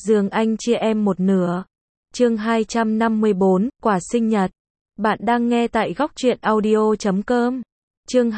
giường anh chia em một nửa. Chương 254, quà sinh nhật. Bạn đang nghe tại góc truyện audio.com. Chương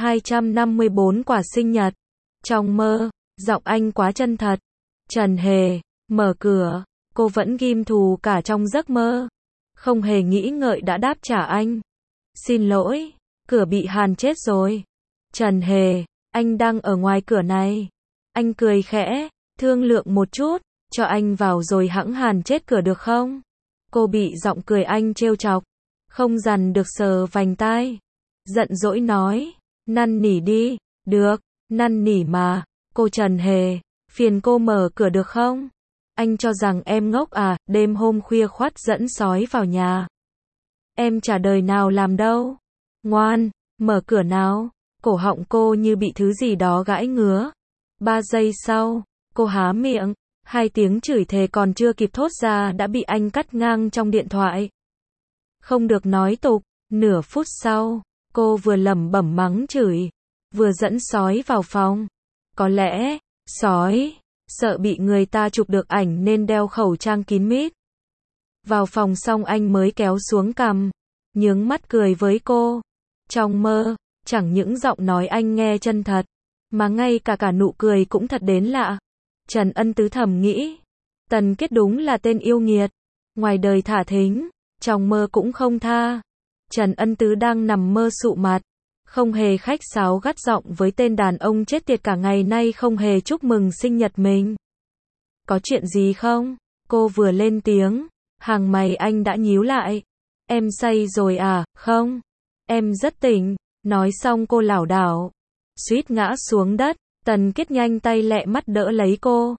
254 quà sinh nhật. Trong mơ, giọng anh quá chân thật. Trần Hề, mở cửa, cô vẫn ghim thù cả trong giấc mơ. Không hề nghĩ ngợi đã đáp trả anh. Xin lỗi, cửa bị hàn chết rồi. Trần Hề, anh đang ở ngoài cửa này. Anh cười khẽ, thương lượng một chút, cho anh vào rồi hẵng hàn chết cửa được không? Cô bị giọng cười anh trêu chọc, không dằn được sờ vành tai. Giận dỗi nói, năn nỉ đi, được, năn nỉ mà, cô Trần Hề, phiền cô mở cửa được không? Anh cho rằng em ngốc à, đêm hôm khuya khoắt dẫn sói vào nhà. Em chả đời nào làm đâu. Ngoan, mở cửa nào. Cổ họng cô như bị thứ gì đó gãi ngứa. 3 giây sau, cô há miệng, 2 tiếng chửi thề còn chưa kịp thốt ra đã bị anh cắt ngang trong điện thoại. Không được nói tục, nửa phút sau, cô vừa lẩm bẩm mắng chửi, vừa dẫn sói vào phòng. Có lẽ, sói sợ bị người ta chụp được ảnh nên đeo khẩu trang kín mít. Vào phòng xong anh mới kéo xuống cằm, nhướng mắt cười với cô. Trong mơ, chẳng những giọng nói anh nghe chân thật, mà ngay cả nụ cười cũng thật đến lạ. Trần Ân Tứ thầm nghĩ, Tần Kết đúng là tên yêu nghiệt, ngoài đời thả thính, trong mơ cũng không tha. Trần Ân Tứ đang nằm mơ sụ mặt, không hề khách sáo gắt giọng với tên đàn ông chết tiệt cả ngày nay không hề chúc mừng sinh nhật mình. Có chuyện gì không? Cô vừa lên tiếng, hàng mày anh đã nhíu lại. Em say rồi à? Không, em rất tỉnh. Nói xong cô lảo đảo, suýt ngã xuống đất. Tần Kết nhanh tay lẹ mắt đỡ lấy cô.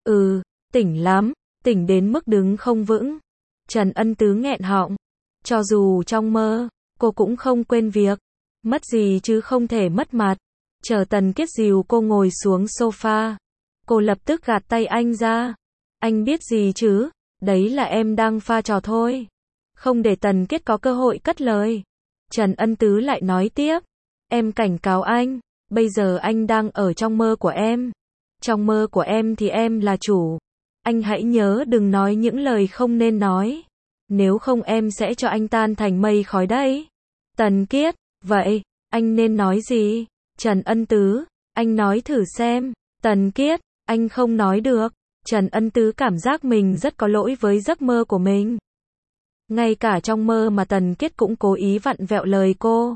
Tỉnh lắm, tỉnh đến mức đứng không vững. Trần Ân Tứ nghẹn họng. Cho dù trong mơ, cô cũng không quên việc. Mất gì chứ không thể mất mặt. Chờ Tần Kết dìu cô ngồi xuống sofa. Cô lập tức gạt tay anh ra. Anh biết gì chứ, đấy là em đang pha trò thôi. Không để Tần Kết có cơ hội cất lời. Trần Ân Tứ lại nói tiếp. Em cảnh cáo anh, bây giờ anh đang ở trong mơ của em. Trong mơ của em thì em là chủ. Anh hãy nhớ đừng nói những lời không nên nói. Nếu không em sẽ cho anh tan thành mây khói đấy. Tần Kết, vậy, anh nên nói gì? Trần Ân Tứ, anh nói thử xem. Tần Kết, anh không nói được. Trần Ân Tứ cảm giác mình rất có lỗi với giấc mơ của mình. Ngay cả trong mơ mà Tần Kết cũng cố ý vặn vẹo lời cô.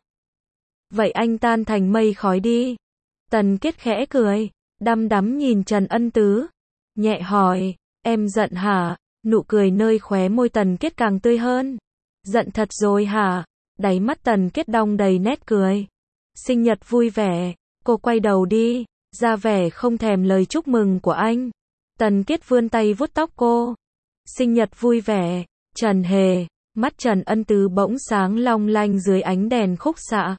Vậy anh tan thành mây khói đi. Tần Kết khẽ cười, đăm đắm nhìn Trần Ân Tứ. Nhẹ hỏi, em giận hả? Nụ cười nơi khóe môi Tần Kết càng tươi hơn. Giận thật rồi hả? Đáy mắt Tần Kết đong đầy nét cười. Sinh nhật vui vẻ. Cô quay đầu đi, ra vẻ không thèm lời chúc mừng của anh. Tần Kết vươn tay vuốt tóc cô. Sinh nhật vui vẻ. Trần Hề, mắt Trần Ân Tứ bỗng sáng long lanh dưới ánh đèn khúc xạ.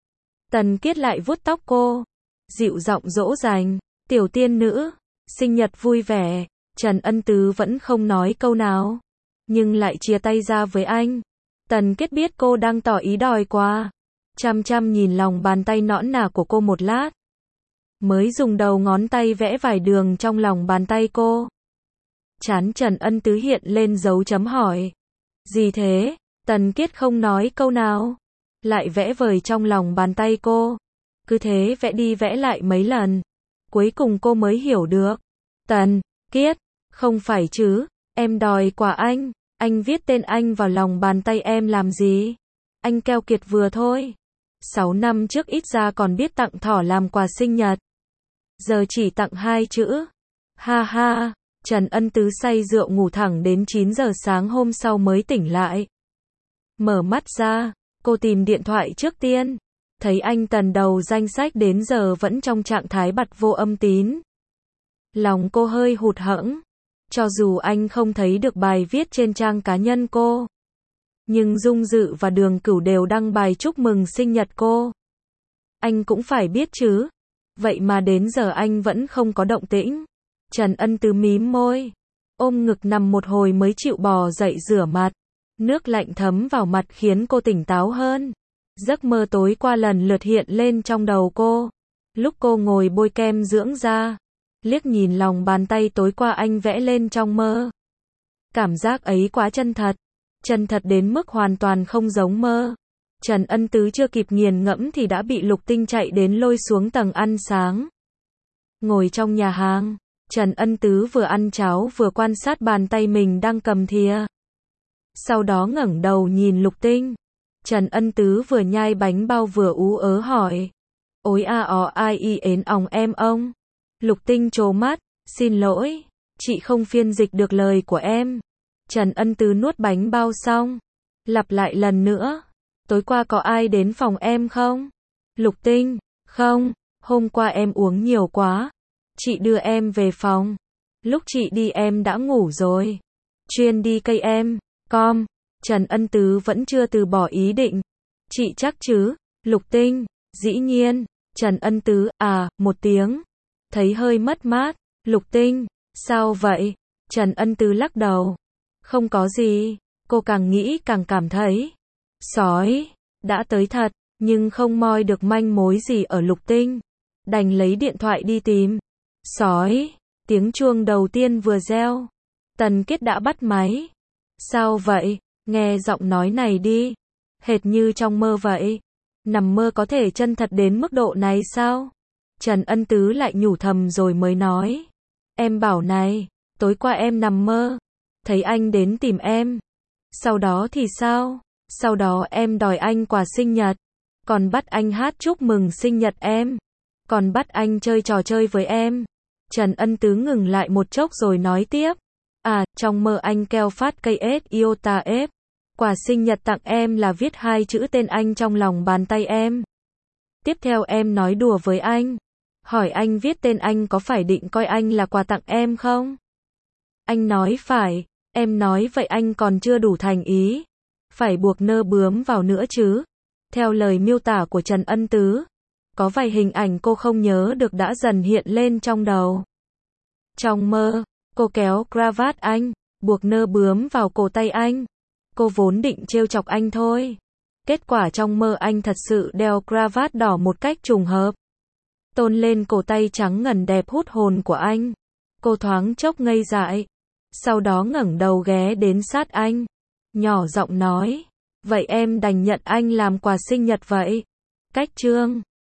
Tần Kết lại vuốt tóc cô, dịu giọng dỗ dành, tiểu tiên nữ, sinh nhật vui vẻ. Trần Ân Tứ vẫn không nói câu nào, nhưng lại chia tay ra với anh. Tần Kết biết cô đang tỏ ý đòi quà, chăm chăm nhìn lòng bàn tay nõn nà của cô một lát, mới dùng đầu ngón tay vẽ vài đường trong lòng bàn tay cô. Trán Trần Ân Tứ hiện lên dấu chấm hỏi. Gì thế? Tần Kết không nói câu nào, lại vẽ vời trong lòng bàn tay cô. Cứ thế vẽ đi vẽ lại mấy lần, cuối cùng cô mới hiểu được. Tần Kết, không phải chứ, em đòi quà anh viết tên anh vào lòng bàn tay em làm gì? Anh keo kiệt vừa thôi. 6 năm trước ít ra còn biết tặng thỏ làm quà sinh nhật. Giờ chỉ tặng 2 chữ. Ha ha. Trần Ân Tứ say rượu ngủ thẳng đến 9 giờ sáng hôm sau mới tỉnh lại. Mở mắt ra, cô tìm điện thoại trước tiên. Thấy anh Tần đầu danh sách đến giờ vẫn trong trạng thái bặt vô âm tín. Lòng cô hơi hụt hẫng. Cho dù anh không thấy được bài viết trên trang cá nhân cô, nhưng Dung Dự và Đường Cửu đều đăng bài chúc mừng sinh nhật cô. Anh cũng phải biết chứ. Vậy mà đến giờ anh vẫn không có động tĩnh. Trần Ân Tứ mím môi, ôm ngực nằm một hồi mới chịu bò dậy rửa mặt. Nước lạnh thấm vào mặt khiến cô tỉnh táo hơn. Giấc mơ tối qua lần lượt hiện lên trong đầu cô. Lúc cô ngồi bôi kem dưỡng da, liếc nhìn lòng bàn tay tối qua anh vẽ lên trong mơ. Cảm giác ấy quá chân thật đến mức hoàn toàn không giống mơ. Trần Ân Tứ chưa kịp nghiền ngẫm thì đã bị Lục Tinh chạy đến lôi xuống tầng ăn sáng. Ngồi trong nhà hàng, Trần Ân Tứ vừa ăn cháo vừa quan sát bàn tay mình đang cầm thìa. Sau đó ngẩng đầu nhìn Lục Tinh. Trần Ân Tứ vừa nhai bánh bao vừa ú ớ hỏi. Ối a o ai y ến òng em ông. Lục Tinh trố mắt, xin lỗi, chị không phiên dịch được lời của em. Trần Ân Tứ nuốt bánh bao xong, lặp lại lần nữa. Tối qua có ai đến phòng em không? Lục Tinh, không, hôm qua em uống nhiều quá. Chị đưa em về phòng. Lúc chị đi em đã ngủ rồi. Chuyên đi cây em, com. Trần Ân Tứ vẫn chưa từ bỏ ý định. Chị chắc chứ? Lục Tinh, dĩ nhiên. Trần Ân Tứ, một tiếng. Thấy hơi mất mát. Lục Tinh, sao vậy? Trần Ân Tứ lắc đầu. Không có gì. Cô càng nghĩ càng cảm thấy. Sói, đã tới thật, nhưng không moi được manh mối gì ở Lục Tinh. Đành lấy điện thoại đi tìm. Sói, tiếng chuông đầu tiên vừa reo. Tần Kết đã bắt máy. Sao vậy? Nghe giọng nói này đi. Hệt như trong mơ vậy. Nằm mơ có thể chân thật đến mức độ này sao? Trần Ân Tứ lại nhủ thầm rồi mới nói. Em bảo này, tối qua em nằm mơ. Thấy anh đến tìm em. Sau đó thì sao? Sau đó em đòi anh quà sinh nhật. Còn bắt anh hát chúc mừng sinh nhật em. Còn bắt anh chơi trò chơi với em. Trần Ân Tứ ngừng lại một chốc rồi nói tiếp. Trong mơ anh kêu phát cây ết iota ép. Quà sinh nhật tặng em là viết 2 chữ tên anh trong lòng bàn tay em. Tiếp theo em nói đùa với anh. Hỏi anh viết tên anh có phải định coi anh là quà tặng em không? Anh nói phải. Em nói vậy anh còn chưa đủ thành ý. Phải buộc nơ bướm vào nữa chứ. Theo lời miêu tả của Trần Ân Tứ, có vài hình ảnh cô không nhớ được đã dần hiện lên trong đầu. Trong mơ, cô kéo cravat anh, buộc nơ bướm vào cổ tay anh. Cô vốn định trêu chọc anh thôi. Kết quả trong mơ anh thật sự đeo cravat đỏ một cách trùng hợp. Tôn lên cổ tay trắng ngần đẹp hút hồn của anh. Cô thoáng chốc ngây dại. Sau đó ngẩng đầu ghé đến sát anh. Nhỏ giọng nói. Vậy em đành nhận anh làm quà sinh nhật vậy. Cách chương